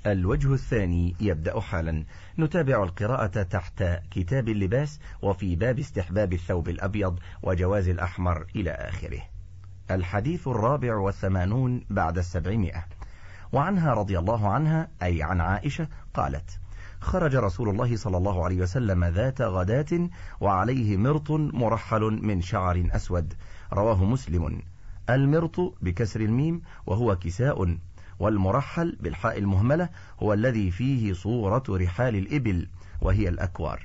الوجه الثاني يبدأ حالا. نتابع القراءة تحت كتاب اللباس وفي باب استحباب الثوب الأبيض وجواز الأحمر إلى آخره. الحديث 84 بعد 700. وعنها رضي الله عنها أي عن عائشة قالت: خرج رسول الله صلى الله عليه وسلم ذات غداة وعليه مرط مرحل من شعر أسود. رواه مسلم. المرط بكسر الميم وهو كساء، والمرحل بالحاء المهملة هو الذي فيه صورة رحال الإبل وهي الأكوار.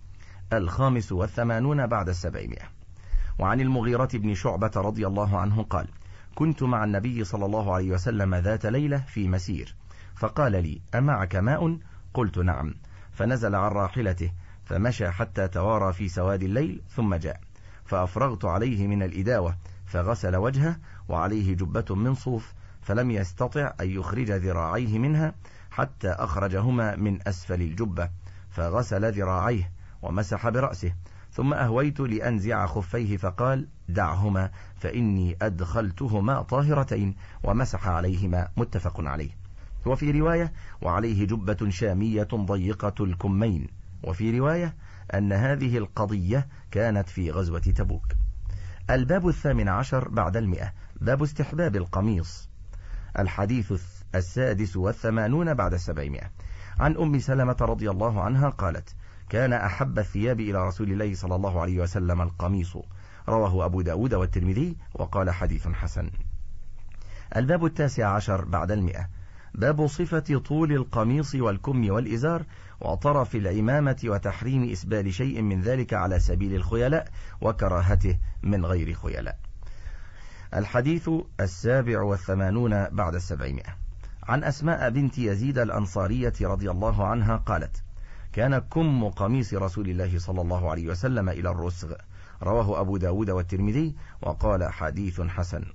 85 بعد 700. وعن المغيرة بن شعبة رضي الله عنه قال: كنت مع النبي صلى الله عليه وسلم ذات ليلة في مسير، فقال لي: أمعك ماء؟ قلت: نعم. فنزل عن راحلته فمشى حتى توارى في سواد الليل، ثم جاء فأفرغت عليه من الإداوة فغسل وجهه وعليه جبة من صوف، فلم يستطع أن يخرج ذراعيه منها حتى أخرجهما من أسفل الجبة، فغسل ذراعيه ومسح برأسه، ثم أهويت لأنزع خفيه فقال: دعهما فإني أدخلتهما طاهرتين، ومسح عليهما. متفق عليه. وفي رواية: وعليه جبة شامية ضيقة الكمين. وفي رواية أن هذه القضية كانت في غزوة تبوك. الباب 18 بعد 100. باب استحباب القميص. الحديث 86 بعد 700. عن أم سلمة رضي الله عنها قالت: كان أحب الثياب إلى رسول الله صلى الله عليه وسلم القميص. رواه أبو داود والترمذي وقال: حديث حسن. الباب 19 بعد 100. باب صفة طول القميص والكم والإزار وطرف العمامة وتحريم إسبال شيء من ذلك على سبيل الخيلاء وكراهته من غير خيلاء. الحديث 87 بعد 700. عن أسماء بنت يزيد الأنصارية رضي الله عنها قالت: كان كم قميص رسول الله صلى الله عليه وسلم إلى الرسغ. رواه أبو داود والترمذي وقال: حديث حسن.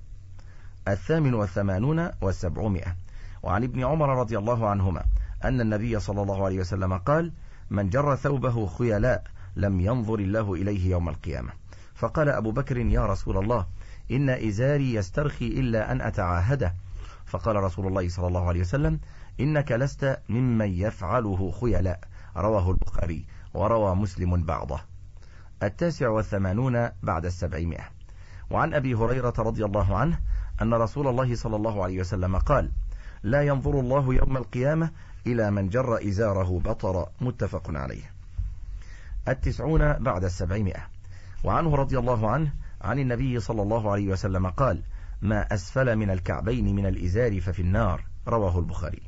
88 و700. وعن ابن عمر رضي الله عنهما أن النبي صلى الله عليه وسلم قال: من جر ثوبه خيلاء لم ينظر الله إليه يوم القيامة. فقال أبو بكر: يا رسول الله، إن إزاري يسترخي إلا أن أتعاهده. فقال رسول الله صلى الله عليه وسلم: إنك لست ممن يفعله خيلاء. رواه البخاري وروى مسلم بعضه. 89 بعد 700. وعن أبي هريرة رضي الله عنه أن رسول الله صلى الله عليه وسلم قال: لا ينظر الله يوم القيامة إلى من جر إزاره بطر. متفق عليه. 90 بعد 700. وعنه رضي الله عنه عن النبي صلى الله عليه وسلم قال: ما أسفل من الكعبين من الإزار ففي النار. رواه البخاري.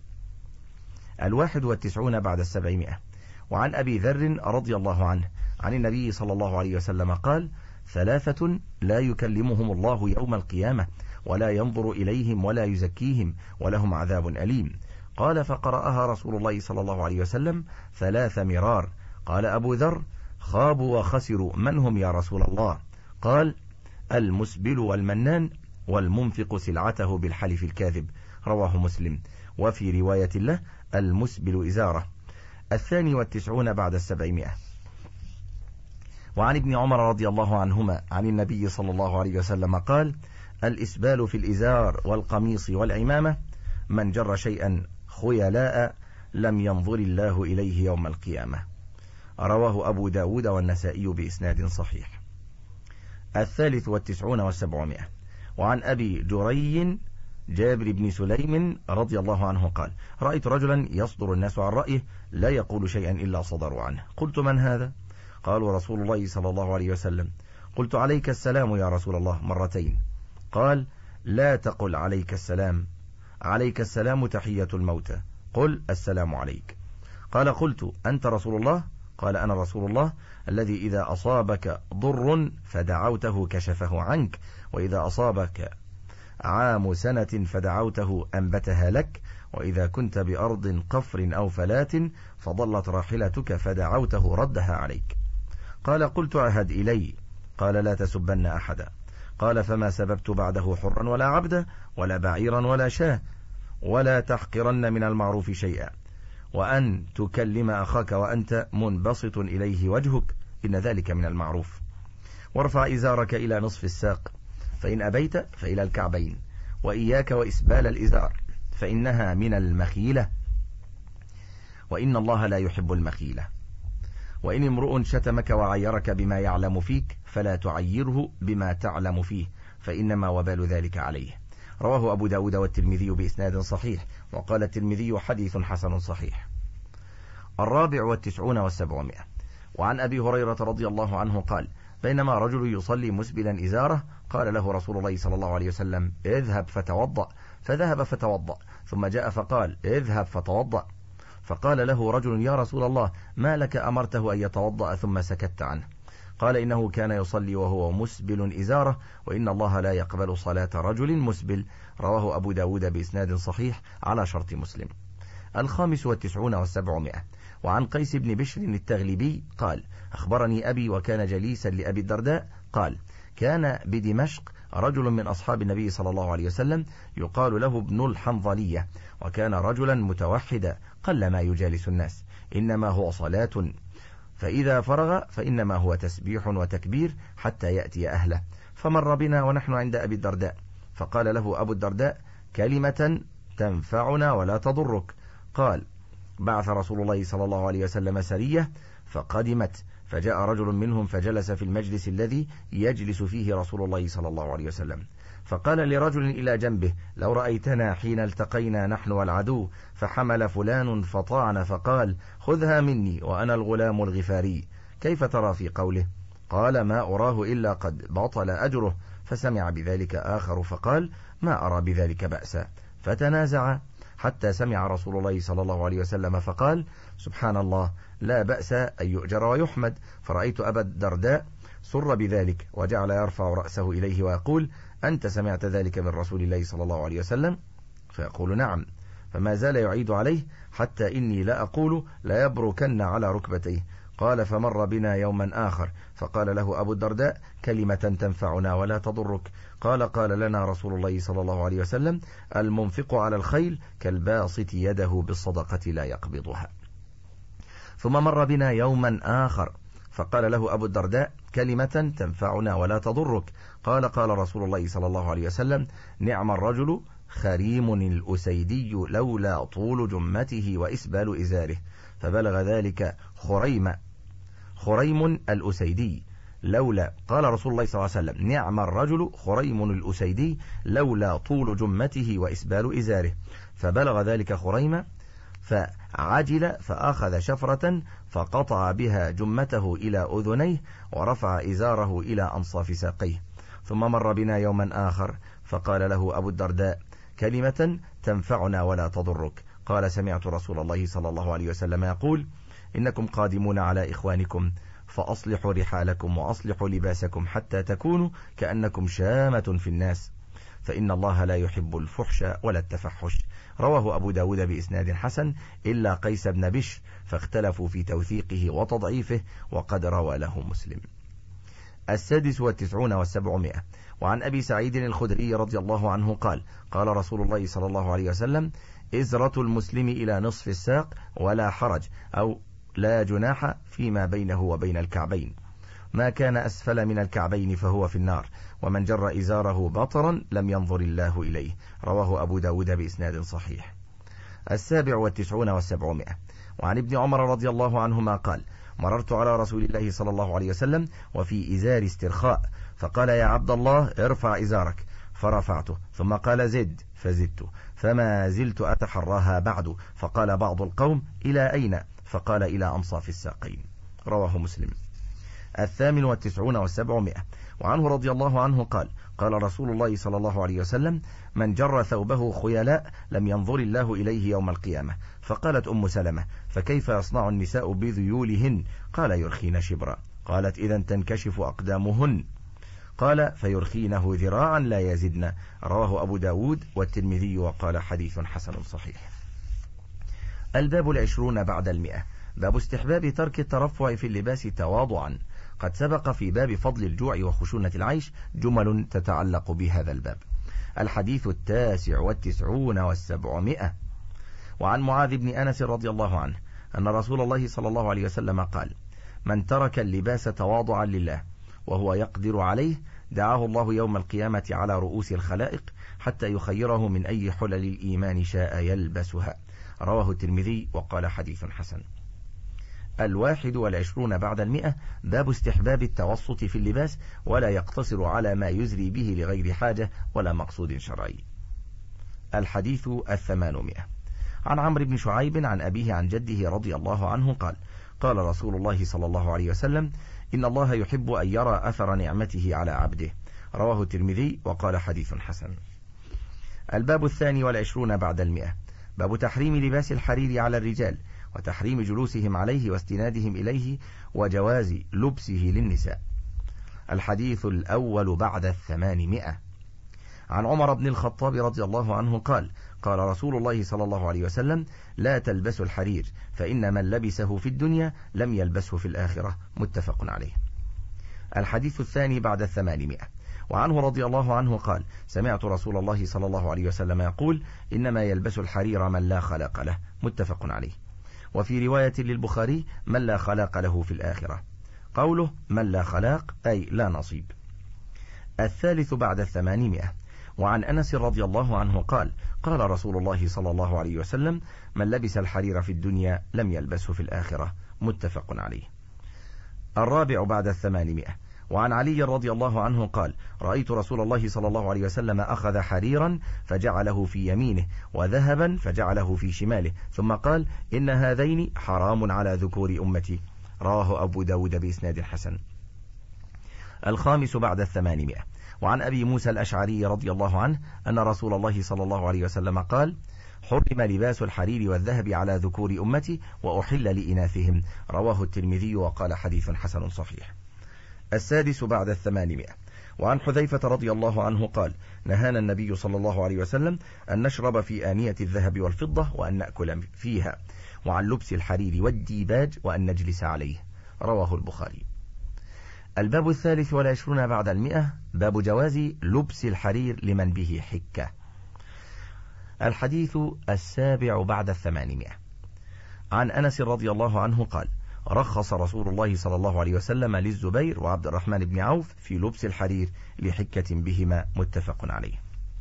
91 بعد 700. وعن أبي ذر رضي الله عنه عن النبي صلى الله عليه وسلم قال: ثلاثة لا يكلمهم الله يوم القيامة ولا ينظر إليهم ولا يزكيهم ولهم عذاب أليم. قال: فقرأها رسول الله صلى الله عليه وسلم 3 مرار. قال أبو ذر: خابوا وخسروا، من هم يا رسول الله؟ قال: المسبل والمنان والمنفق سلعته بالحلف الكاذب. رواه مسلم. وفي رواية له: المسبل إزاره. 92 بعد 700. وعن ابن عمر رضي الله عنهما عن النبي صلى الله عليه وسلم قال: الإسبال في الإزار والقميص والعمامة، من جر شيئا خيلاء لم ينظر الله إليه يوم القيامة. رواه أبو داود والنسائي بإسناد صحيح. 93 و700. وعن أبي جري جابر بن سليم رضي الله عنه قال: رأيت رجلا يصدر الناس عن رأيه لا يقول شيئا إلا صدروا عنه. قلت: من هذا؟ قالوا: رسول الله صلى الله عليه وسلم. قلت: عليك السلام يا رسول الله، مرتين. قال: لا تقل عليك السلام، عليك السلام تحية الموتى، قل السلام عليك. قال: قلت: أنت رسول الله؟ قال: أنا رسول الله الذي إذا أصابك ضر فدعوته كشفه عنك، وإذا أصابك عام سنة فدعوته أنبتها لك، وإذا كنت بأرض قفر أو فلات فضلت راحلتك فدعوته ردها عليك. قال: قلت: عهد إلي. قال: لا تسبن أحدا. قال: فما سببت بعده حرا ولا عبدا ولا بعيرا ولا شاه، ولا تحقرن من المعروف شيئا، وأن تكلم أخاك وأنت منبسط إليه وجهك، إن ذلك من المعروف. وارفع إزارك إلى نصف الساق، فإن أبيت فإلى الكعبين، وإياك وإسبال الإزار فإنها من المخيلة. وإن الله لا يحب المخيلة. وإن امرؤ شتمك وعيرك بما يعلم فيك فلا تعيره بما تعلم فيه، فإنما وبال ذلك عليه. رواه أبو داود والترمذي بإسناد صحيح، وقال الترمذي حديث حسن صحيح. 94 و700. وعن أبي هريرة رضي الله عنه قال: بينما رجل يصلي مسبلا إزاره قال له رسول الله صلى الله عليه وسلم: اذهب فتوضأ، فذهب فتوضأ، ثم جاء فقال: اذهب فتوضأ، فقال له رجل: يا رسول الله، ما لك أمرته أن يتوضأ ثم سكت عنه؟ قال: إنه كان يصلي وهو مسبل إزاره، وإن الله لا يقبل صلاة رجل مسبل. رواه أبو داود بإسناد صحيح على شرط مسلم. 95 و700. وعن قيس بن بشر التغلبي قال: أخبرني أبي وكان جليسا لأبي الدرداء قال: كان بدمشق رجل من أصحاب النبي صلى الله عليه وسلم يقال له ابن الحنظلية، وكان رجلا متوحدا قل ما يجالس الناس، إنما هو صلاة، فإذا فرغ فإنما هو تسبيح وتكبير حتى يأتي أهله. فمر بنا ونحن عند أبي الدرداء، فقال له أبو الدرداء: كلمة تنفعنا ولا تضرك. قال: بعث رسول الله صلى الله عليه وسلم سرية فقدمت، فجاء رجل منهم فجلس في المجلس الذي يجلس فيه رسول الله صلى الله عليه وسلم، فقال لرجل إلى جنبه: لو رأيتنا حين التقينا نحن والعدو، فحمل فلان فطعن، فقال: خذها مني وأنا الغلام الغفاري، كيف ترى في قوله؟ قال: ما أراه إلا قد بطل أجره. فسمع بذلك آخر فقال: ما أرى بذلك بأسا. فتنازع حتى سمع رسول الله صلى الله عليه وسلم فقال: سبحان الله، لا بأس أن يؤجر ويحمد. فرأيت أبا الدرداء سر بذلك، وجعل يرفع رأسه إليه ويقول: أنت سمعت ذلك من رسول الله صلى الله عليه وسلم؟ فيقول: نعم. فما زال يعيد عليه حتى إني لا أقول لا يبركن على ركبتيه. قال: فمر بنا يوما آخر فقال له أبو الدرداء: كلمة تنفعنا ولا تضرك. قال لنا رسول الله صلى الله عليه وسلم: المنفق على الخيل كالباسط يده بالصدقة لا يقبضها. ثم مر بنا يوما آخر فقال له أبو الدرداء: كلمة تنفعنا ولا تضرك. قال رسول الله صلى الله عليه وسلم: نعم الرجل خريم الأسيدي لولا طول جمته وإسبال إزاره. فبلغ ذلك خريم الأسيدي لولا، قال رسول الله صلى الله عليه وسلم: نعم الرجل خريم الأسيدي لولا طول جمته وإسبال إزاره. فبلغ ذلك خريم فعجل فأخذ شفرة فقطع بها جمته إلى أذنيه ورفع إزاره إلى أنصاف ساقيه. ثم مر بنا يوما آخر فقال له أبو الدرداء: كلمة تنفعنا ولا تضرك. قال: سمعت رسول الله صلى الله عليه وسلم يقول: إنكم قادمون على إخوانكم فأصلحوا رحالكم وأصلحوا لباسكم حتى تكونوا كأنكم شامة في الناس، فإن الله لا يحب الفحش ولا التفحش. رواه أبو داود بإسناد حسن إلا قيس بن بشر، فاختلفوا في توثيقه وتضعيفه، وقد روى له مسلم. 96 و700. وعن أبي سعيد الخدري رضي الله عنه قال: قال رسول الله صلى الله عليه وسلم: إزرة المسلم إلى نصف الساق ولا حرج أو لا جناح فيما بينه وبين الكعبين، ما كان أسفل من الكعبين فهو في النار، ومن جر إزاره بطرا لم ينظر الله إليه. رواه أبو داود بإسناد صحيح. 97 و700. وعن ابن عمر رضي الله عنهما قال: مررت على رسول الله صلى الله عليه وسلم وفي إزار استرخاء، فقال: يا عبد الله ارفع إزارك، فرفعته، ثم قال: زد، فزدت، فما زلت أتحراها بعد. فقال بعض القوم: إلى أين؟ فقال: إلى أنصاف الساقين. رواه مسلم. 98 و700. وعنه رضي الله عنه قال: قال رسول الله صلى الله عليه وسلم: من جر ثوبه خيلاء لم ينظر الله إليه يوم القيامة. فقالت أم سلمة: فكيف يصنع النساء بذيولهن؟ قال: يرخين شبرا. قالت: إذا تنكشف أقدامهن. قال: فيرخينه ذراعا لا يزدن. رواه أبو داود والترمذي وقال: حديث حسن صحيح. الباب 20 بعد 100. باب استحباب ترك الترفع في اللباس تواضعا. قد سبق في باب فضل الجوع وخشونة العيش جمل تتعلق بهذا الباب. الحديث 99 و700. وعن معاذ بن أنس رضي الله عنه أن رسول الله صلى الله عليه وسلم قال: من ترك اللباس تواضعا لله وهو يقدر عليه دعاه الله يوم القيامة على رؤوس الخلائق حتى يخيره من أي حلل الإيمان شاء يلبسها. رواه الترمذي وقال حديث حسن. 21 بعد 100 باب استحباب التوسط في اللباس ولا يقتصر على ما يزري به لغير حاجة ولا مقصود شرعي. الحديث 800 عن عمرو بن شعيب عن أبيه عن جده رضي الله عنه قال: قال رسول الله صلى الله عليه وسلم: إن الله يحب أن يرى أثر نعمته على عبده. رواه الترمذي وقال حديث حسن. الباب 22 بعد 100 باب تحريم لباس الحرير على الرجال وتحريم جلوسهم عليه واستنادهم إليه وجواز لبسه للنساء. الحديث الأول بعد 800 عن عمر بن الخطاب رضي الله عنه قال: قال رسول الله صلى الله عليه وسلم: لا تلبسوا الحرير فإن من لبسه في الدنيا لم يلبسه في الآخرة. متفق عليه. الحديث الثاني بعد 800 وعنه رضي الله عنه قال: سمعت رسول الله صلى الله عليه وسلم يقول: إنما يلبس الحرير من لا خلاق له. متفق عليه. وفي رواية للبخاري: من لا خلاق له في الآخرة. قوله من لا خلاق أي لا نصيب. الثالث بعد 800 وعن أنس رضي الله عنه قال: قال رسول الله صلى الله عليه وسلم: من لبس الحرير في الدنيا لم يلبسه في الآخرة. متفق عليه. الرابع بعد 800 وعن علي رضي الله عنه قال: رأيت رسول الله صلى الله عليه وسلم أخذ حريرا فجعله في يمينه وذهبا فجعله في شماله ثم قال: إن هذين حرام على ذكور أمتي. رواه أبو داود بإسناد حسن. الخامس بعد 800 وعن أبي موسى الأشعري رضي الله عنه أن رسول الله صلى الله عليه وسلم قال: حرم لباس الحرير والذهب على ذكور أمتي وأحل لإناثهم. رواه الترمذي وقال حديث حسن صحيح. السادس بعد 800 وعن حذيفة رضي الله عنه قال: نهانا النبي صلى الله عليه وسلم أن نشرب في آنية الذهب والفضة وأن نأكل فيها، وعن لبس الحرير والديباج وأن نجلس عليه. رواه البخاري. الباب 23 بعد 100 باب جواز لبس الحرير لمن به حكة. الحديث السابع بعد 800 عن أنس رضي الله عنه قال: رخص رسول الله صلى الله عليه وسلم للزبير وعبد الرحمن بن عوف في لبس الحرير لحكة بهما. متفق عليه.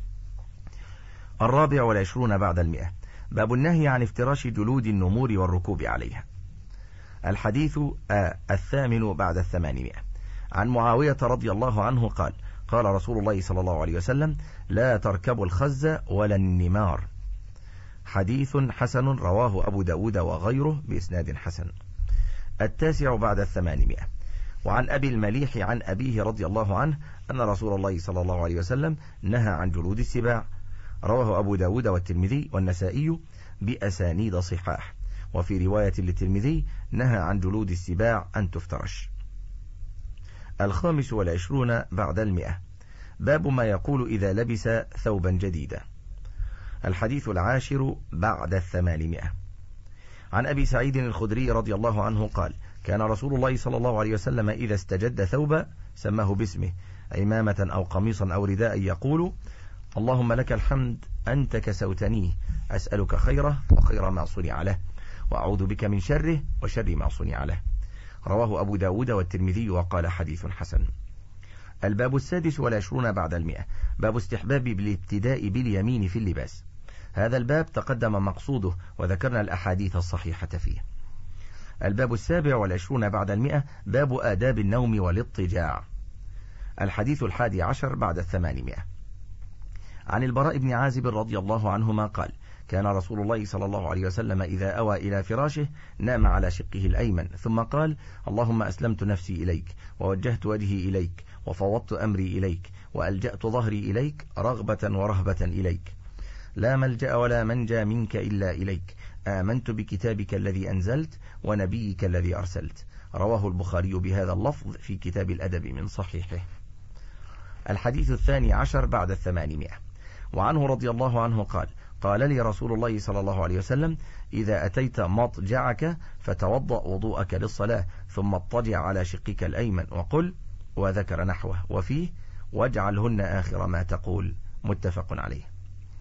24 بعد 100 باب النهي عن افتراش جلود النمور والركوب عليها. الحديث الثامن بعد 800 عن معاوية رضي الله عنه قال: قال رسول الله صلى الله عليه وسلم: لا تركبوا الخز ولا النمار. حديث حسن رواه أبو داود وغيره بإسناد حسن. التاسع بعد 800 وعن أبي المليح عن أبيه رضي الله عنه أن رسول الله صلى الله عليه وسلم نهى عن جلود السباع. رواه أبو داود والترمذي والنسائي بأسانيد صحاح. وفي رواية للترمذي: نهى عن جلود السباع أن تفترش. 25 بعد 100 باب ما يقول إذا لبس ثوبا جديدا. الحديث العاشر بعد 800 عن أبي سعيد الخدري رضي الله عنه قال: كان رسول الله صلى الله عليه وسلم إذا استجد ثوبا سماه باسمه، عمامة أو قميصا أو رداء، يقول: اللهم لك الحمد أنت كسوتنيه، أسألك خيره وخير ما صنع له، وأعوذ بك من شره وشر ما صنع له. رواه أبو داود والترمذي وقال حديث حسن. الباب 26 بعد 100 باب استحباب بالابتداء باليمين في اللباس. هذا الباب تقدم مقصوده وذكرنا الأحاديث الصحيحة فيه. الباب 27 بعد 100 باب آداب النوم والاضطجاع. الحديث 11 بعد 800 عن البراء بن عازب رضي الله عنهما قال: كان رسول الله صلى الله عليه وسلم إذا أوى إلى فراشه نام على شقه الأيمن ثم قال: اللهم أسلمت نفسي إليك ووجهت وجهي إليك وفوضت أمري إليك وألجأت ظهري إليك رغبة ورهبة إليك، لا ملجأ ولا منجى منك إلا إليك، آمنت بكتابك الذي أنزلت ونبيك الذي أرسلت. رواه البخاري بهذا اللفظ في كتاب الأدب من صحيحه. الحديث 12 بعد 800 وعنه رضي الله عنه قال: قال لي رسول الله صلى الله عليه وسلم: إذا أتيت مضجعك فتوضأ وضوءك للصلاة ثم اضطجع على شقك الأيمن وقل، وذكر نحوه، وفيه: واجعلهن آخر ما تقول. متفق عليه.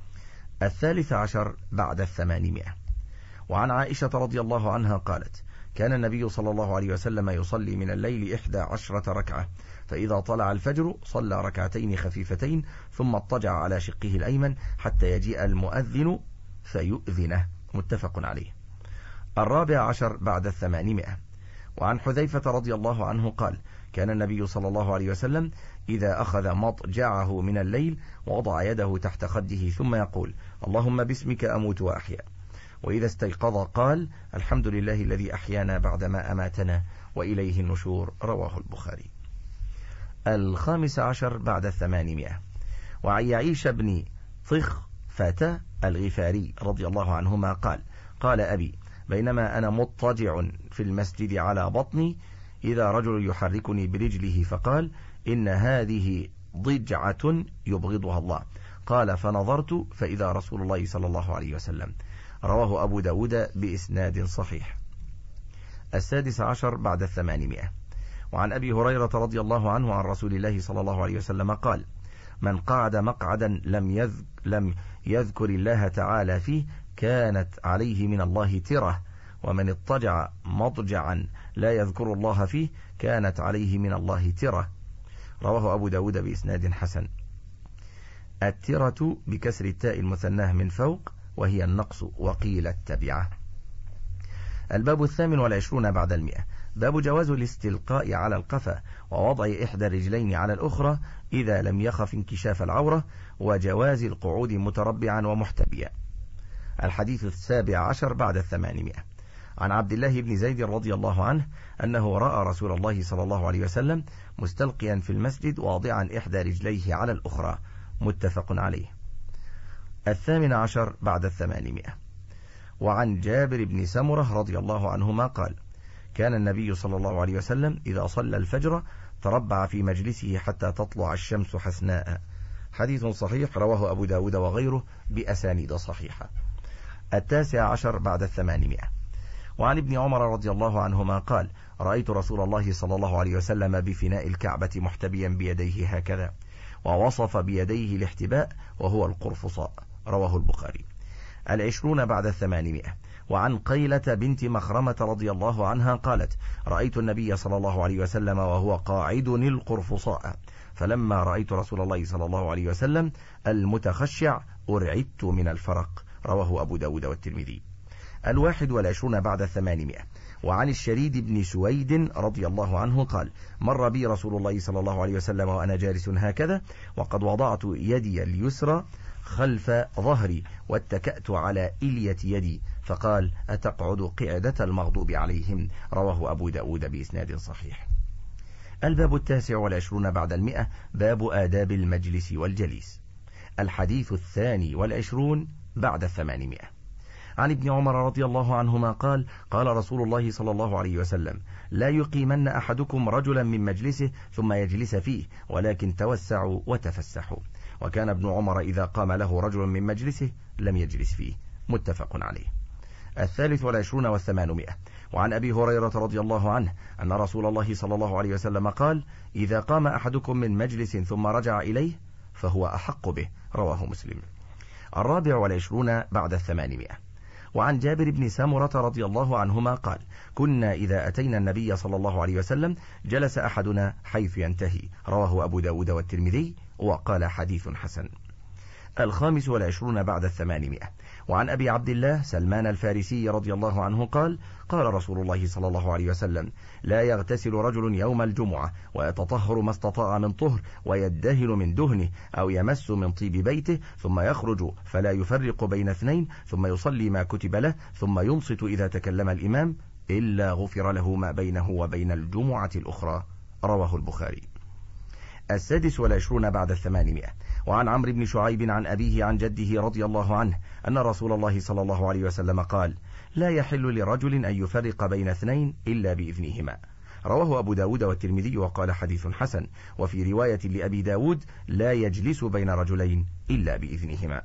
13 بعد 800 وعن عائشة رضي الله عنها قالت: كان النبي صلى الله عليه وسلم يصلي من الليل 11 ركعة، فإذا طلع الفجر صلى ركعتين خفيفتين ثم اضطجع على شقه الأيمن حتى يجيء المؤذن فيؤذنه، متفق عليه. 14 بعد 800. وعن حذيفة رضي الله عنه قال: كان النبي صلى الله عليه وسلم إذا أخذ مضجعه من الليل وضع يده تحت خده ثم يقول: اللهم باسمك أموت وأحيا. وإذا استيقظ قال: الحمد لله الذي أحيانا بعدما أماتنا وإليه النشور، رواه البخاري. 15 بعد 800. وعن يعيش بن طخفة الغفاري رضي الله عنهما قال: قال أبي: بينما أنا مضطجع في المسجد على بطني إذا رجل يحركني برجله فقال: إن هذه ضجعة يبغضها الله. قال: فنظرت فإذا رسول الله صلى الله عليه وسلم، رواه أبو داود بإسناد صحيح. 16 بعد 800. وعن أبي هريرة رضي الله عنه عن رسول الله صلى الله عليه وسلم قال: من قعد مقعدا لم يذكر الله تعالى فيه كانت عليه من الله ترة، ومن اضطجع مضجعا لا يذكر الله فيه كانت عليه من الله ترة، رواه أبو داود بإسناد حسن. الترة بكسر التاء المثناه من فوق وهي النقص، وقيل التبعة. الباب 28 بعد 100. باب جواز الاستلقاء على القفا ووضع إحدى الرجلين على الأخرى إذا لم يخف انكشاف العورة، وجواز القعود متربعا ومحتبيا. الحديث 17 بعد 800. عن عبد الله بن زيد رضي الله عنه أنه رأى رسول الله صلى الله عليه وسلم مستلقيا في المسجد واضعا إحدى رجليه على الأخرى، متفق عليه. 18 بعد 800. وعن جابر بن سمرة رضي الله عنهما قال: كان النبي صلى الله عليه وسلم إذا صلى الفجر تربع في مجلسه حتى تطلع الشمس حسناء، حديث صحيح رواه أبو داود وغيره بأسانيد صحيحة. 19 بعد 800. وعن ابن عمر رضي الله عنهما قال: رأيت رسول الله صلى الله عليه وسلم بفناء الكعبة محتبيا بيديه هكذا، ووصف بيديه الاحتباء وهو القرفصاء، رواه البخاري. 20 بعد 800. وعن قيلة بنت مخرمة رضي الله عنها قالت: رأيت النبي صلى الله عليه وسلم وهو قاعد القرفصاء، فلما رأيت رسول الله صلى الله عليه وسلم المتخشع أرعدت من الفرق، رواه أبو داود والترمذي. 21 بعد 800. وعن الشريد بن سويد رضي الله عنه قال: مر بي رسول الله صلى الله عليه وسلم وأنا جالس هكذا، وقد وضعت يدي اليسرى خلف ظهري واتكأت على إلية يدي، فقال: أتقعد قعدة المغضوب عليهم، رواه أبو داود بإسناد صحيح. الباب 29 بعد 100. باب آداب المجلس والجليس. الحديث 22 بعد 800. عن ابن عمر رضي الله عنهما قال: قال رسول الله صلى الله عليه وسلم: لا يقيمن أحدكم رجلا من مجلسه ثم يجلس فيه، ولكن توسعوا وتفسحوا. وكان ابن عمر إذا قام له رجل من مجلسه لم يجلس فيه، متفق عليه. 23 و800. وعن أبي هريرة رضي الله عنه أن رسول الله صلى الله عليه وسلم قال: إذا قام أحدكم من مجلس ثم رجع إليه فهو أحق به، رواه مسلم. 24 بعد 800. وعن جابر بن سمرة رضي الله عنهما قال: كنا إذا أتينا النبي صلى الله عليه وسلم جلس أحدنا حيث ينتهي، رواه أبو داود والترمذي وقال حديث حسن. 25 بعد 800. وعن أبي عبد الله سلمان الفارسي رضي الله عنه قال: قال رسول الله صلى الله عليه وسلم: لا يغتسل رجل يوم الجمعة ويتطهر ما استطاع من طهر ويدهن من دهنه أو يمس من طيب بيته ثم يخرج فلا يفرق بين اثنين ثم يصلي ما كتب له ثم ينصت إذا تكلم الإمام إلا غفر له ما بينه وبين الجمعة الأخرى، رواه البخاري. 26 بعد 800. وعن عمرو بن شعيب عن أبيه عن جده رضي الله عنه أن رسول الله صلى الله عليه وسلم قال: لا يحل لرجل أن يفرق بين اثنين إلا بإذنهما، رواه أبو داود والترمذي وقال حديث حسن. وفي رواية لأبي داود: لا يجلس بين رجلين إلا بإذنهما.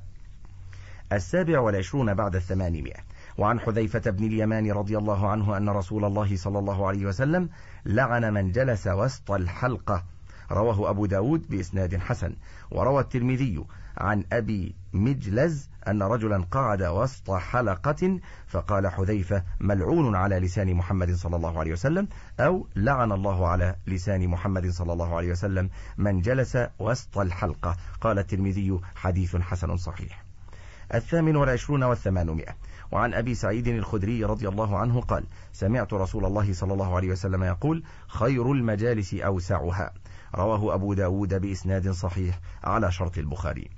27 بعد 800. وعن حذيفة بن اليمان رضي الله عنه أن رسول الله صلى الله عليه وسلم لعن من جلس وسط الحلقة، رواه أبو داود بإسناد حسن. وروى الترمذي عن أبي مجلز أن رجلا قعد وسط حلقة فقال حذيفة: ملعون على لسان محمد صلى الله عليه وسلم، أو لعن الله على لسان محمد صلى الله عليه وسلم من جلس وسط الحلقة. قال الترمذي: حديث حسن صحيح. 28 و800. وعن أبي سعيد الخدري رضي الله عنه قال: سمعت رسول الله صلى الله عليه وسلم يقول: خير المجالس أوسعها. رواه أبو داود بإسناد صحيح على شرط البخاري.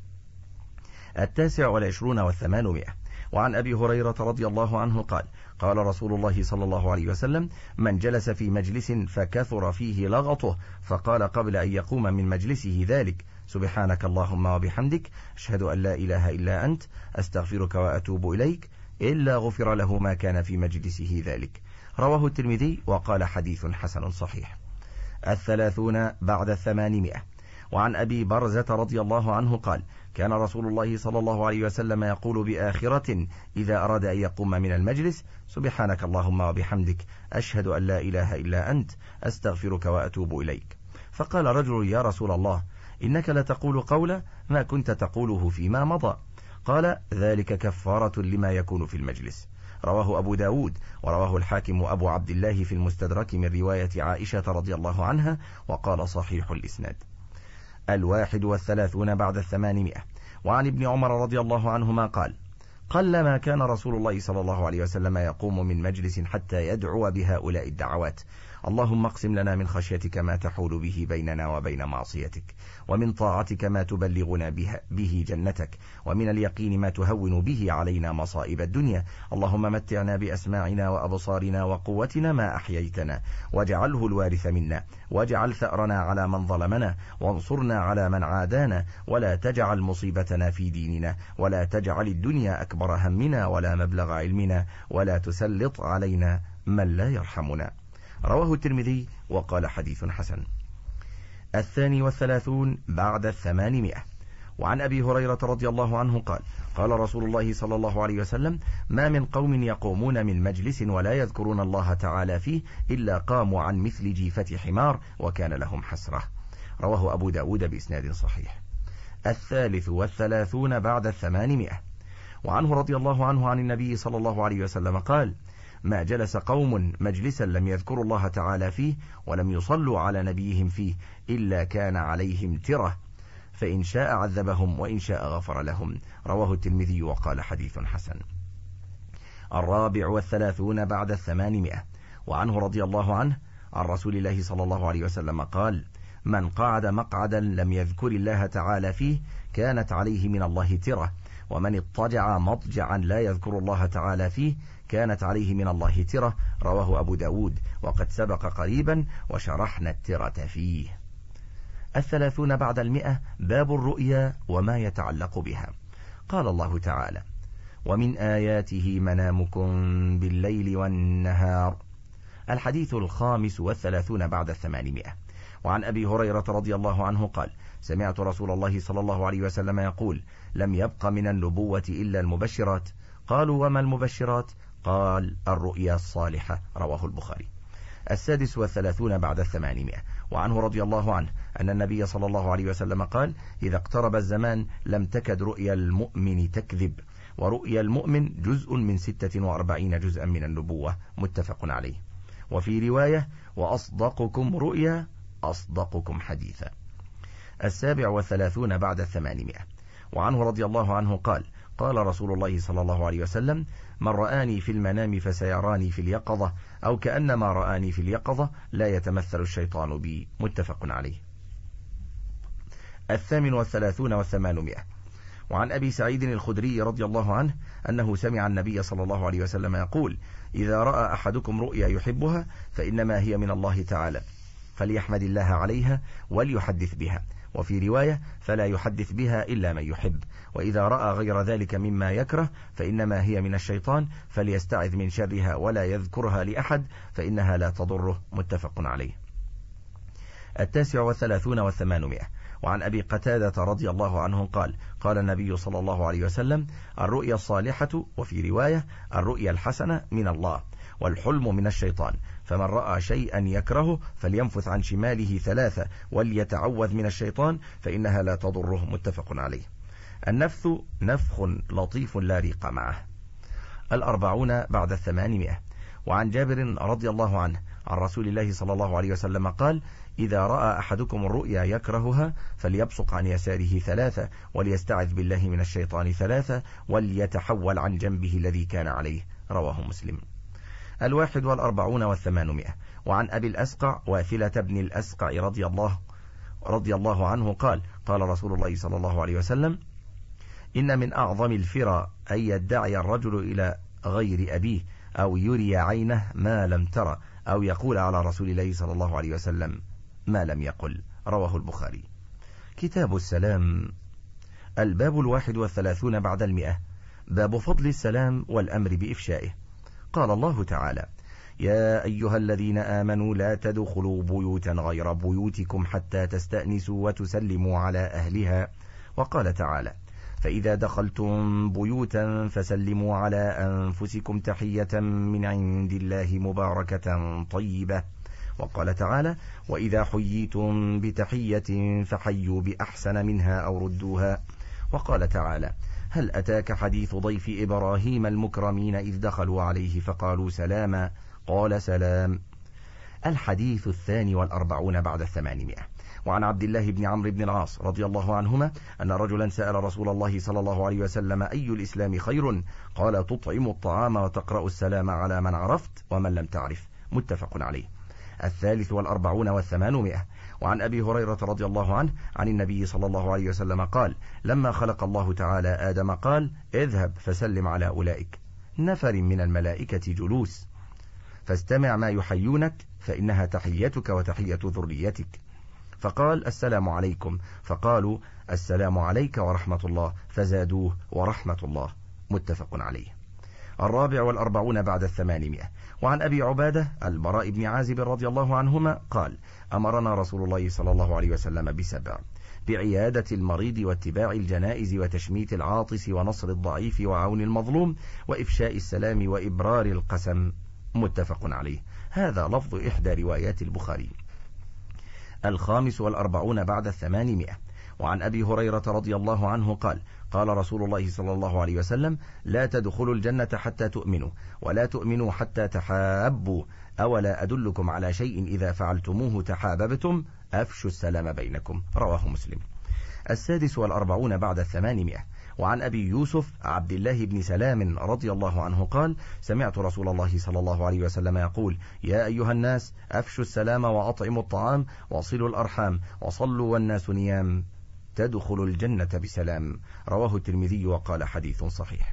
29 و800. وعن أبي هريرة رضي الله عنه قال: قال رسول الله صلى الله عليه وسلم: من جلس في مجلس فكثر فيه لغطه فقال قبل أن يقوم من مجلسه ذلك: سبحانك اللهم وبحمدك، أشهد أن لا إله إلا أنت، أستغفرك وأتوب إليك، إلا غفر له ما كان في مجلسه ذلك. رواه الترمذي وقال: حديث حسن صحيح. 30 بعد 800. وعن أبي برزة رضي الله عنه قال: كان رسول الله صلى الله عليه وسلم يقول بآخرة إذا أراد أن يقوم من المجلس: سبحانك اللهم وبحمدك، أشهد أن لا إله إلا أنت، أستغفرك وأتوب إليك. فقال رجل: يا رسول الله، إنك لتقول قولا ما كنت تقوله فيما مضى. قال: ذلك كفارة لما يكون في المجلس. رواه أبو داود، ورواه الحاكم أبو عبد الله في المستدرك من رواية عائشة رضي الله عنها، وقال: صحيح الإسناد. 31 بعد 800. وعن ابن عمر رضي الله عنهما قال: قلما كان رسول الله صلى الله عليه وسلم يقوم من مجلس حتى يدعو بهؤلاء الدعوات: اللهم اقسم لنا من خشيتك ما تحول به بيننا وبين معصيتك، ومن طاعتك ما تبلغنا به جنتك، ومن اليقين ما تهون به علينا مصائب الدنيا، اللهم متعنا بأسماعنا وأبصارنا وقوتنا ما أحييتنا، واجعله الوارث منا، واجعل ثأرنا على من ظلمنا، وانصرنا على من عادانا، ولا تجعل مصيبتنا في ديننا، ولا تجعل الدنيا أكبر همنا ولا مبلغ علمنا، ولا تسلط علينا من لا يرحمنا. رواه الترمذي وقال: حديث حسن. 32 بعد 800. وعن أبي هريرة رضي الله عنه قال: قال رسول الله صلى الله عليه وسلم: ما من قوم يقومون من مجلس ولا يذكرون الله تعالى فيه إلا قاموا عن مثل جيفة حمار وكان لهم حسرة. رواه أبو داود بإسناد صحيح. 33 بعد 800. وعنه رضي الله عنه عن النبي صلى الله عليه وسلم قال: ما جلس قوم مجلسا لم يذكروا الله تعالى فيه ولم يصلوا على نبيهم فيه إلا كان عليهم ترة، فإن شاء عذبهم وإن شاء غفر لهم. رواه الترمذي وقال: حديث حسن. 34 بعد 800. وعنه رضي الله عنه عن رسول الله صلى الله عليه وسلم قال: من قعد مقعدا لم يذكر الله تعالى فيه كانت عليه من الله ترة، ومن اضطجع مضجعا لا يذكر الله تعالى فيه كانت عليه من الله ترة. رواه أبو داود، وقد سبق قريبا وشرحنا الترة فيه. 30 بعد 100. باب الرؤيا وما يتعلق بها. قال الله تعالى: ومن آياته منامكم بالليل والنهار. الحديث 35 بعد 800. وعن أبي هريرة رضي الله عنه قال: سمعت رسول الله صلى الله عليه وسلم يقول: لم يبق من النبوة إلا المبشرات. قالوا: وما المبشرات؟ قال: الرؤيا الصالحة. رواه البخاري. 36 بعد 800. وعنه رضي الله عنه أن النبي صلى الله عليه وسلم قال: إذا اقترب الزمان لم تكد رؤيا المؤمن تكذب، ورؤيا المؤمن جزء من 46 جزءا من النبوة. متفق عليه. وفي رواية: وأصدقكم رؤيا أصدقكم حديثا. 37 بعد 800. وعنه رضي الله عنه قال: قال رسول الله صلى الله عليه وسلم: من رآني في المنام فسيراني في اليقظة، أو كأنما رآني في اليقظة، لا يتمثل الشيطان بي. متفق عليه. 38 و800. وعن أبي سعيد الخدري رضي الله عنه أنه سمع النبي صلى الله عليه وسلم يقول: إذا رأى أحدكم رؤيا يحبها فإنما هي من الله تعالى، فليحمد الله عليها وليحدث بها. وفي رواية: فلا يحدث بها إلا من يحب. وإذا رأى غير ذلك مما يكره فإنما هي من الشيطان، فليستعذ من شرها ولا يذكرها لأحد فإنها لا تضره. متفق عليه. 39 و800. وعن أبي قتادة رضي الله عنه قال: قال النبي صلى الله عليه وسلم: الرؤيا الصالحة، وفي رواية: الرؤيا الحسنة من الله، والحلم من الشيطان، فمن رأى شيئا يكرهه فلينفث عن شماله 3 وليتعوذ من الشيطان فإنها لا تضره. متفق عليه. النفث نفخ لطيف لا ريق معه. 40 بعد 800. وعن جابر رضي الله عنه عن رسول الله صلى الله عليه وسلم قال: إذا رأى أحدكم الرؤيا يكرهها فليبصق عن يساره 3 وليستعذ بالله من الشيطان 3 وليتحول عن جنبه الذي كان عليه. رواه مسلم. 41 و800. وعن أبي الأسقع واثلة بن الأسقع رضي الله عنه قال: قال رسول الله صلى الله عليه وسلم: إن من أعظم الفرى أن يدعي الرجل إلى غير أبيه أو يري عينه ما لم ترى أو يقول على رسول الله صلى الله عليه وسلم ما لم يقل. رواه البخاري. كتاب السلام. الباب 31 بعد 100. باب فضل السلام والأمر بإفشائه. قال الله تعالى: يا أيها الذين آمنوا لا تدخلوا بيوتا غير بيوتكم حتى تستأنسوا وتسلموا على أهلها. وقال تعالى: فإذا دخلتم بيوتا فسلموا على أنفسكم تحية من عند الله مباركة طيبة. وقال تعالى: وإذا حييتم بتحية فحيوا بأحسن منها أو ردوها. وقال تعالى: هل أتاك حديث ضيف إبراهيم المكرمين إذ دخلوا عليه فقالوا سلاما قال سلام. الحديث 42 بعد 800. وعن عبد الله بن عمرو بن العاص رضي الله عنهما أن رجلا سأل رسول الله صلى الله عليه وسلم: أي الإسلام خير؟ قال: تطعم الطعام وتقرأ السلام على من عرفت ومن لم تعرف. متفق عليه. 43 و800. وعن أبي هريرة رضي الله عنه عن النبي صلى الله عليه وسلم قال: لما خلق الله تعالى آدم قال: اذهب فسلم على أولئك نفر من الملائكة جلوس فاستمع ما يحيونك فإنها تحيتك وتحية ذريتك. فقال: السلام عليكم. فقالوا: السلام عليك ورحمة الله. فزادوه: ورحمة الله. متفق عليه. 44 بعد 800. وعن أبي عبادة البراء بن عازب رضي الله عنهما قال: أمرنا رسول الله صلى الله عليه وسلم ب7: بعيادة المريض واتباع الجنائز وتشميت العاطس ونصر الضعيف وعون المظلوم وإفشاء السلام وإبرار القسم. متفق عليه. هذا لفظ إحدى روايات البخاري. 45 بعد 800. وعن أبي هريرة رضي الله عنه قال: قال رسول الله صلى الله عليه وسلم: لا تدخلوا الجنة حتى تؤمنوا ولا تؤمنوا حتى تحابوا، أولا أدلكم على شيء إذا فعلتموه تحاببتم؟ أفشوا السلام بينكم. رواه مسلم. 46 بعد 800. وعن أبي يوسف عبد الله بن سلام رضي الله عنه قال: سمعت رسول الله صلى الله عليه وسلم يقول: يا أيها الناس أفشوا السلام وأطعموا الطعام وصلوا الأرحام وصلوا والناس نيام تدخلوا الجنة بسلام. رواه الترمذي وقال: حديث صحيح.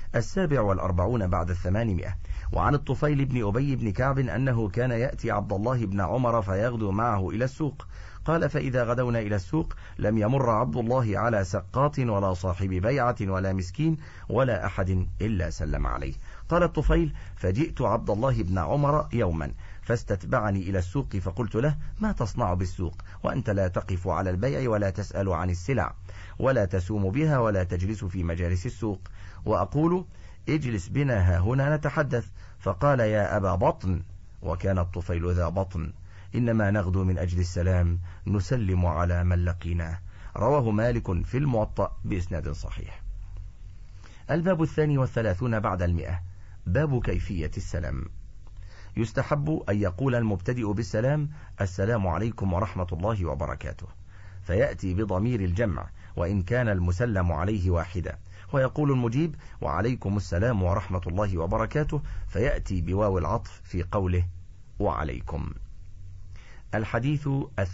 47 بعد 800. وعن الطفيل بن أبي بن كعب أنه كان يأتي عبد الله بن عمر فيغدو معه إلى السوق. قال: فإذا غدونا إلى السوق لم يمر عبد الله على سقاط ولا صاحب بيعة ولا مسكين ولا أحد إلا سلم عليه. قال الطفيل: فجئت عبد الله بن عمر يوما فاستتبعني إلى السوق فقلت له: ما تصنع بالسوق وأنت لا تقف على البيع ولا تسأل عن السلع ولا تسوم بها ولا تجلس في مجالس السوق، وأقول: اجلس بنا ها هنا نتحدث. فقال: يا أبا بطن، وكان الطفيل ذا بطن، إنما نغدو من أجل السلام نسلم على من لقيناه. رواه مالك في الموطأ بإسناد صحيح. الباب 32 بعد 100. باب كيفية السلام. يستحب أن يقول المبتدئ بالسلام: السلام عليكم ورحمة الله وبركاته، فيأتي بضمير الجمع وإن كان المسلم عليه واحدا، ويقول المجيب: وعليكم السلام ورحمة الله وبركاته، فيأتي بواو العطف في قوله وعليكم. الحديث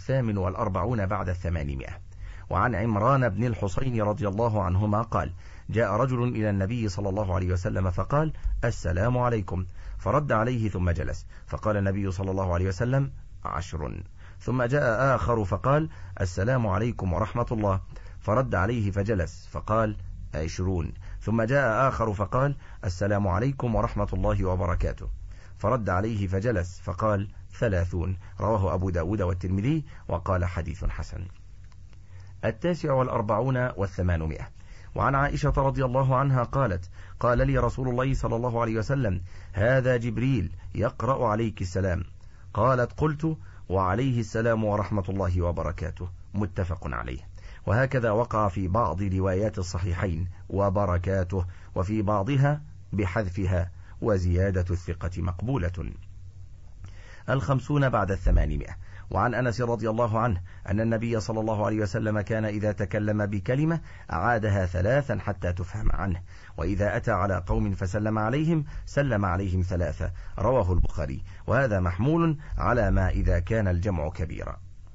48 بعد 800. وعن عمران بن الحصين رضي الله عنهما قال: جاء رجل إلى النبي صلى الله عليه وسلم فقال: السلام عليكم، فرد عليه ثم جلس، فقال النبي صلى الله عليه وسلم: 10. ثم جاء آخر فقال: السلام عليكم ورحمة الله، فرد عليه فجلس، فقال: 20. ثم جاء آخر فقال: السلام عليكم ورحمة الله وبركاته، فرد عليه فجلس، فقال: 30. رواه أبو داود والترمذي وقال: حديث حسن. 49 و800. وعن عائشة رضي الله عنها قالت: قال لي رسول الله صلى الله عليه وسلم: هذا جبريل يقرأ عليك السلام. قالت: قلت: وعليه السلام ورحمة الله وبركاته. متفق عليه. وهكذا وقع في بعض روايات الصحيحين وبركاته، وفي بعضها بحذفها، وزيادة الثقة مقبولة. 50 بعد 800. وعن أنس رضي الله عنه أن النبي صلى الله عليه وسلم كان إذا تكلم بكلمة أعادها 3 حتى تفهم عنه، وإذا أتى على قوم فسلم عليهم سلم عليهم 3. رواه البخاري، وهذا محمول على ما إذا كان الجمع كبيرا.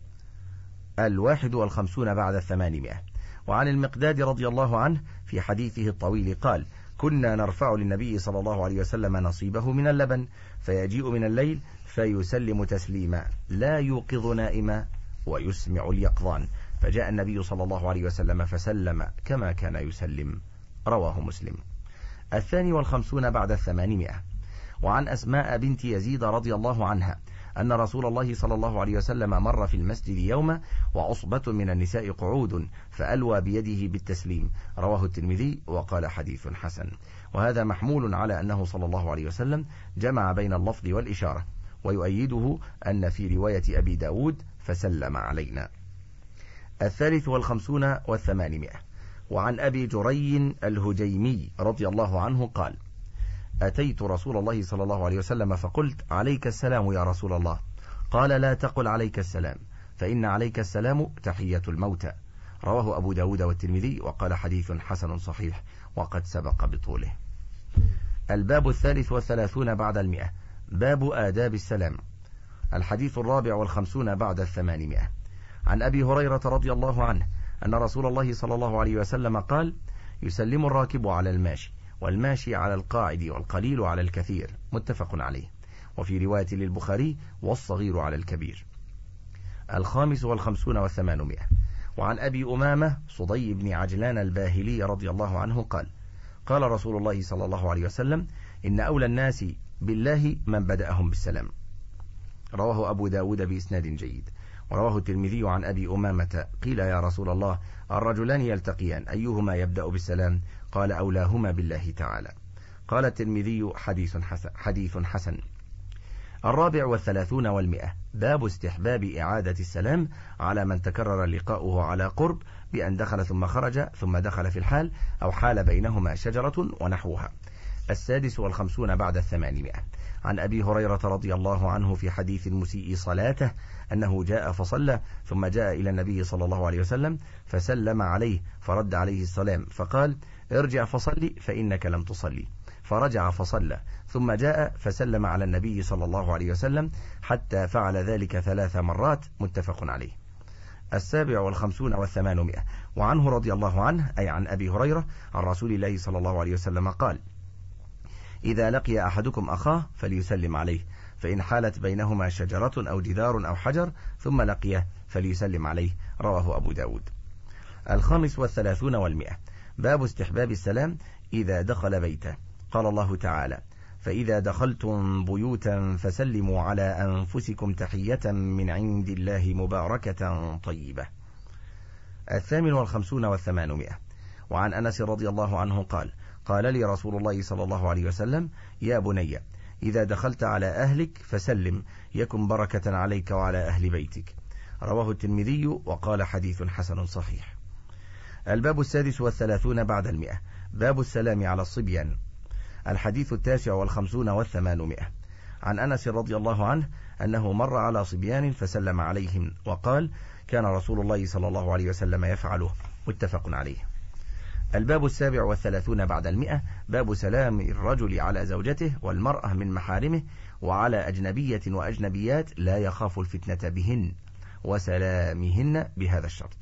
51 بعد 800. وعن المقداد رضي الله عنه في حديثه الطويل قال: كنا نرفع للنبي صلى الله عليه وسلم نصيبه من اللبن، فيجيء من الليل فيسلم تسليما لا يوقظ نائما ويسمع اليقظان، فجاء النبي صلى الله عليه وسلم فسلم كما كان يسلم. رواه مسلم. 52 بعد 800. وعن أسماء بنت يزيد رضي الله عنها أن رسول الله صلى الله عليه وسلم مر في المسجد يوما وعصبة من النساء قعود فألوى بيده بالتسليم. رواه الترمذي وقال حديث حسن، وهذا محمول على أنه صلى الله عليه وسلم جمع بين اللفظ والإشارة، ويؤيده أن في رواية أبي داود فسلم علينا. 53 و800. وعن أبي جري الهجيمي رضي الله عنه قال: أتيت رسول الله صلى الله عليه وسلم فقلت: عليك السلام يا رسول الله. قال: لا تقل عليك السلام، فإن عليك السلام تحية الموتى. رواه أبو داود والترمذي وقال حديث حسن صحيح، وقد سبق بطوله. الباب 33 بعد 100. باب آداب السلام. الحديث 54 بعد 800. عن أبي هريرة رضي الله عنه أن رسول الله صلى الله عليه وسلم قال: يسلم الراكب على الماشي، والماشي على القاعد، والقليل على الكثير. متفق عليه. وفي رواية للبخاري: والصغير على الكبير. 55 و800. وعن أبي أمامة صدي بن عجلان الباهلي رضي الله عنه قال: قال رسول الله صلى الله عليه وسلم: إن أولى الناس بالله من بدأهم بالسلام. رواه أبو داود بإسناد جيد. ورواه الترمذي عن أبي أمامة: قيل يا رسول الله الرجلان يلتقيان أيهما يبدأ بالسلام؟ قال: أولاهما بالله تعالى. قال الترمذي: حديث حسن. 34 و100. باب استحباب إعادة السلام على من تكرر لقاؤه على قرب، بأن دخل ثم خرج ثم دخل في الحال، أو حال بينهما شجرة ونحوها. 56 بعد 800. عن أبي هريرة رضي الله عنه في حديث المسيء صلاته أنه جاء فصلى، ثم جاء إلى النبي صلى الله عليه وسلم فسلم عليه فرد عليه السلام، فقال: ارجع فصلي فإنك لم تصلي. فرجع فصلى، ثم جاء فسلم على النبي صلى الله عليه وسلم حتى فعل ذلك 3 مرات. متفق عليه. 57 و800. وعنه رضي الله عنه، أي عن أبي هريرة، عن رسول الله صلى الله عليه وسلم قال: إذا لقي أحدكم أخاه فليسلم عليه، فإن حالت بينهما شجرة أو جدار أو حجر ثم لقيه فليسلم عليه. رواه أبو داود. 35 و100. باب استحباب السلام إذا دخل بيته. قال الله تعالى: فإذا دخلتم بيوتا فسلموا على أنفسكم تحية من عند الله مباركة طيبة. 58 و800. وعن أنس رضي الله عنه قال: قال لي رسول الله صلى الله عليه وسلم: يا بني، إذا دخلت على أهلك فسلم، يكن بركة عليك وعلى أهل بيتك. رواه الترمذي وقال حديث حسن صحيح. الباب 36 بعد 100. باب السلام على الصبيان. الحديث 59 و800. عن أنس رضي الله عنه أنه مر على صبيان فسلم عليهم وقال: كان رسول الله صلى الله عليه وسلم يفعله. متفق عليه. الباب 37 بعد 100. باب سلام الرجل على زوجته والمرأة من محارمه، وعلى أجنبية وأجنبيات لا يخاف الفتنة بهن، وسلامهن بهذا الشرط.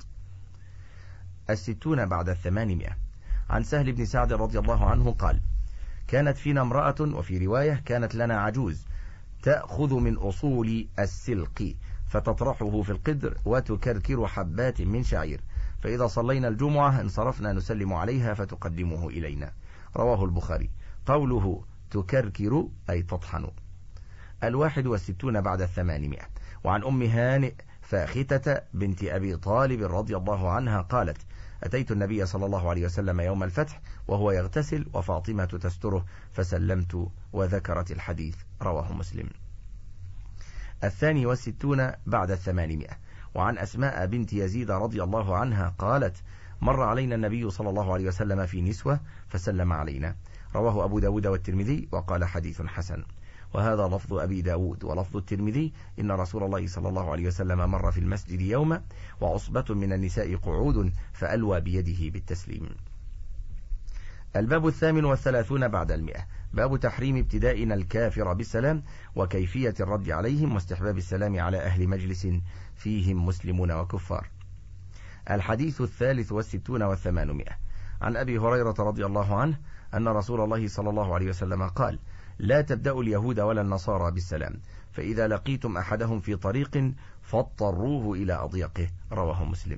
60 بعد 800. عن سهل بن سعد رضي الله عنه قال: كانت فينا امرأة، وفي رواية: كانت لنا عجوز تأخذ من أصول السلق فتطرحه في القدر وتكركر حبات من شعير، فإذا صلينا الجمعة انصرفنا نسلم عليها فتقدمه إلينا. رواه البخاري. قوله تكركر أي تطحن. 61 بعد 800. وعن أم هانئ فاختة بنت أبي طالب رضي الله عنها قالت: أتيت النبي صلى الله عليه وسلم يوم الفتح وهو يغتسل وفاطمة تستره، فسلمت، وذكرت الحديث. رواه مسلم. 62 بعد 800. وعن أسماء بنت يزيد رضي الله عنها قالت: مر علينا النبي صلى الله عليه وسلم في نسوة فسلم علينا. رواه أبو داود والترمذي وقال حديث حسن. وهذا لفظ أبي داود. ولفظ الترمذي: إن رسول الله صلى الله عليه وسلم مر في المسجد يوما وعصبة من النساء قعود فألوى بيده بالتسليم. الباب 38 بعد 100. باب تحريم ابتدائنا الكافر بالسلام وكيفية الرد عليهم واستحباب السلام على أهل مجلس فيهم مسلمون وكفار. الحديث 63 و800. عن أبي هريرة رضي الله عنه أن رسول الله صلى الله عليه وسلم قال: لا تبدأوا اليهود ولا النصارى بالسلام، فإذا لقيتم أحدهم في طريق فاضطروه إلى أضيقه. رواه مسلم.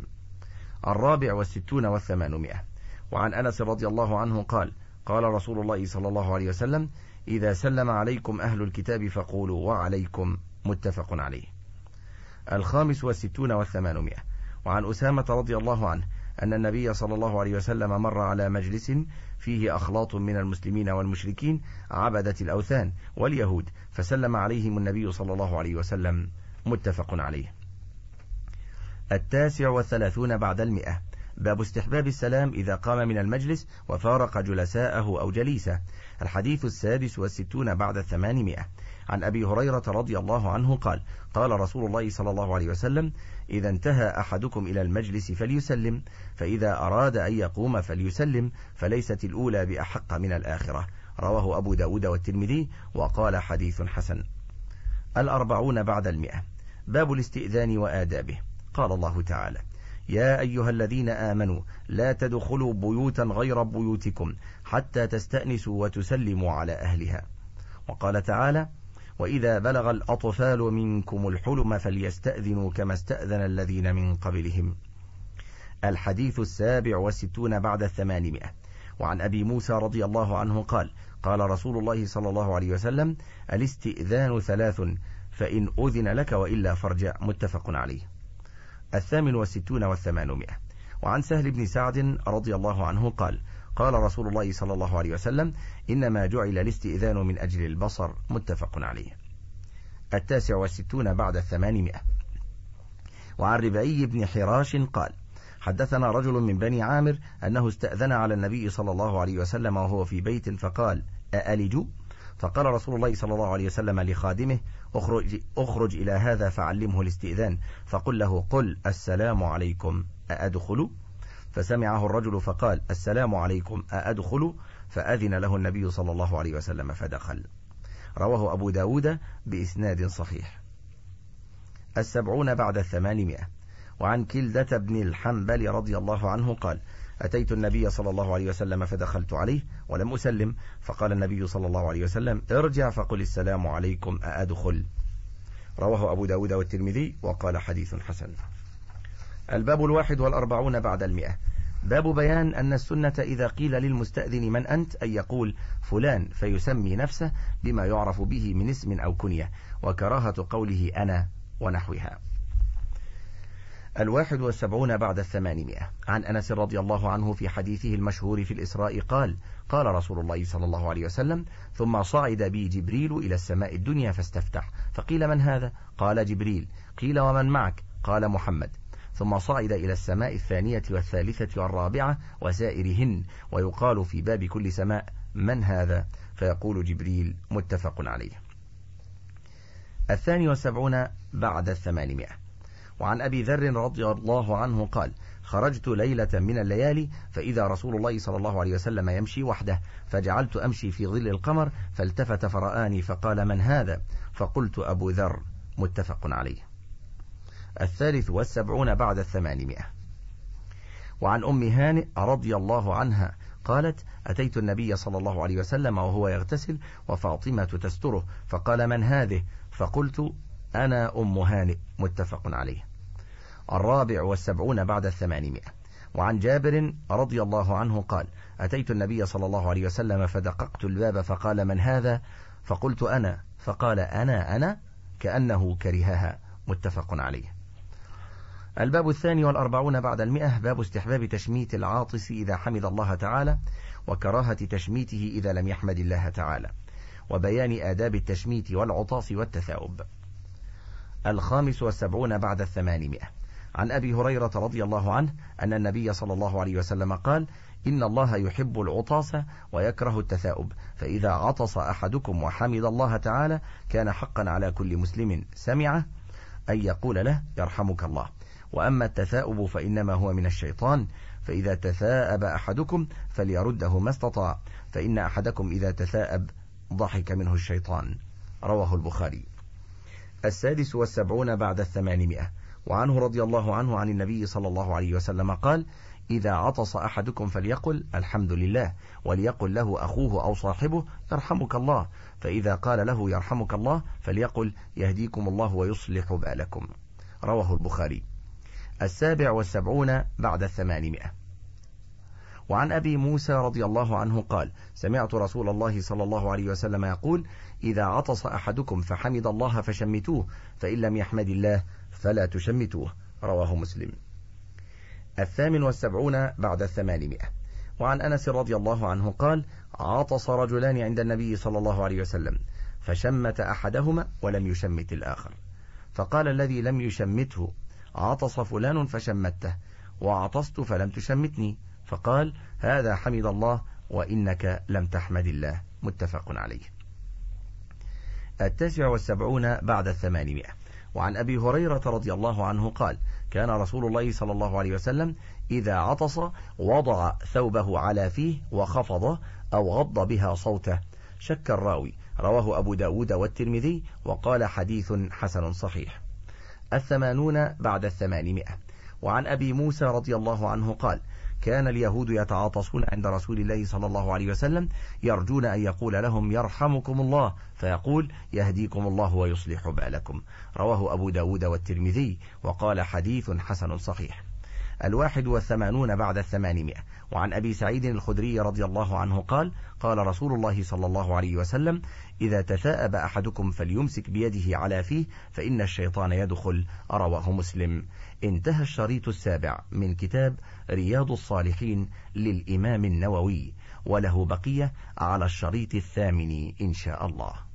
64 و800. وعن أنس رضي الله عنه قال: قال رسول الله صلى الله عليه وسلم: إذا سلم عليكم أهل الكتاب فقولوا وعليكم. متفق عليه. 65 و800. وعن أسامة رضي الله عنه أن النبي صلى الله عليه وسلم مر على مجلس فيه أخلاط من المسلمين والمشركين عبدة الأوثان واليهود، فسلم عليهم النبي صلى الله عليه وسلم. متفق عليه. 39 بعد 100. باب استحباب السلام إذا قام من المجلس وفارق جلساءه أو جليسه. الحديث 66 بعد 800. عن أبي هريرة رضي الله عنه قال: قال رسول الله صلى الله عليه وسلم: إذا انتهى أحدكم إلى المجلس فليسلم، فإذا أراد أن يقوم فليسلم، فليست الأولى بأحق من الآخرة. رواه أبو داود والترمذي وقال حديث حسن. 40 بعد 100. باب الاستئذان وآدابه. قال الله تعالى: يا أيها الذين آمنوا لا تدخلوا بيوتا غير بيوتكم حتى تستأنسوا وتسلموا على أهلها. وقال تعالى: وإذا بلغ الأطفال منكم الحلم فليستأذنوا كما استأذن الذين من قبلهم. الحديث 67 بعد 800. وعن أبي موسى رضي الله عنه قال: قال رسول الله صلى الله عليه وسلم: الاستئذان 3، فإن أذن لك وإلا فارجع. متفق عليه. 68 و800. وعن سهل بن سعد رضي الله عنه قال: قال رسول الله صلى الله عليه وسلم: إنما جعل الاستئذان من أجل البصر. متفق عليه. 69 بعد 800. وعن ربعي بن حراش قال: حدثنا رجل من بني عامر أنه استأذن على النبي صلى الله عليه وسلم وهو في بيت فقال: أألج؟ فقال رسول الله صلى الله عليه وسلم لخادمه: أخرج إلى هذا فعلمه الاستئذان، فقل له: قل السلام عليكم أأدخل؟ فسمعه الرجل فقال: السلام عليكم أأدخل؟ فأذن له النبي صلى الله عليه وسلم فدخل. رواه أبو داود بإسناد صحيح. 70 بعد 800. وعن كلدة بن الحنبل رضي الله عنه قال: أتيت النبي صلى الله عليه وسلم فدخلت عليه ولم أسلم، فقال النبي صلى الله عليه وسلم: ارجع فقل السلام عليكم أأدخل. رواه أبو داود والترمذي وقال حديث حسن. الباب 41 بعد 100. باب بيان أن السنة إذا قيل للمستأذن من أنت أن يقول فلان فيسمي نفسه بما يعرف به من اسم أو كنية، وكراهة قوله أنا ونحوها. 71 بعد 800. عن أنس رضي الله عنه في حديثه المشهور في الإسراء قال: قال رسول الله صلى الله عليه وسلم: ثم صعد بي جبريل إلى السماء الدنيا فاستفتح، فقيل: من هذا؟ قال: جبريل. قيل: ومن معك؟ قال: محمد. ثم صعد إلى السماء الثانية والثالثة والرابعة وسائرهن، ويقال في باب كل سماء: من هذا؟ فيقول جبريل. متفق عليه. 72 بعد 800. وعن أبي ذر رضي الله عنه قال: خرجت ليلة من الليالي فإذا رسول الله صلى الله عليه وسلم يمشي وحده، فجعلت أمشي في ظل القمر، فالتفت فرآني فقال: من هذا؟ فقلت: أبو ذر. متفق عليه. 73 بعد 800. وعن أم هانئ رضي الله عنها قالت: أتيت النبي صلى الله عليه وسلم وهو يغتسل وفاطمة تستره، فقال: من هذه؟ فقلت: أنا أم هانئ. متفق عليه. 74 بعد 800. وعن جابر رضي الله عنه قال: أتيت النبي صلى الله عليه وسلم فدققت الباب فقال: من هذا؟ فقلت: أنا. فقال: أنا كأنه كرهها. متفق عليه. الباب 42 بعد 100. باب استحباب تشميت العاطس إذا حمد الله تعالى، وكراهة تشميته إذا لم يحمد الله تعالى، وبيان آداب التشميت والعطاس والتثاؤب. 75 بعد 800. عن أبي هريرة رضي الله عنه أن النبي صلى الله عليه وسلم قال: إن الله يحب العطاس ويكره التثاؤب، فإذا عطس أحدكم وحمد الله تعالى كان حقا على كل مسلم سمعه أن يقول له يرحمك الله. وأما التثاؤب فإنما هو من الشيطان، فإذا تثاءب أحدكم فليرده ما استطاع، فإن أحدكم إذا تثاءب ضحك منه الشيطان. رواه البخاري. 76 بعد 800. وعنه رضي الله عنه عن النبي صلى الله عليه وسلم قال: إذا عطس أحدكم فليقل الحمد لله، وليقل له أخوه أو صاحبه يرحمك الله، فإذا قال له يرحمك الله فليقل يهديكم الله ويصلح بالكم. رواه البخاري. 77 بعد 800. وعن أبي موسى رضي الله عنه قال: سمعت رسول الله صلى الله عليه وسلم يقول: إذا عطس أحدكم فحمد الله فشمتوه، فإن لم يحمد الله فلا تشمتوه. رواه مسلم. 78 بعد 800. وعن أنس رضي الله عنه قال: عطس رجلان عند النبي صلى الله عليه وسلم، فشمت أحدهما ولم يشمت الآخر، فقال الذي لم يشمته: عطس فلان فشمته، وعطست فلم تشمتني، فقال: هذا حمد الله وإنك لم تحمد الله. متفق عليه. 79 بعد 800. وعن أبي هريرة رضي الله عنه قال: كان رسول الله صلى الله عليه وسلم إذا عطس وضع ثوبه على فيه وخفض أو غض بها صوته. شك الراوي. رواه أبو داود والترمذي وقال حديث حسن صحيح. 80 بعد 800. وعن أبي موسى رضي الله عنه قال: كان اليهود يتعاطسون عند رسول الله صلى الله عليه وسلم يرجون أن يقول لهم يرحمكم الله، فيقول يهديكم الله ويصلح بالكم. رواه أبو داود والترمذي وقال حديث حسن صحيح. 81 بعد 800. وعن أبي سعيد الخدري رضي الله عنه قال: قال رسول الله صلى الله عليه وسلم: إذا تثاءب أحدكم فليمسك بيده على فيه، فإن الشيطان يدخل. رواه مسلم. انتهى الشريط 7 من كتاب رياض الصالحين للإمام النووي، وله بقية على الشريط 8 إن شاء الله.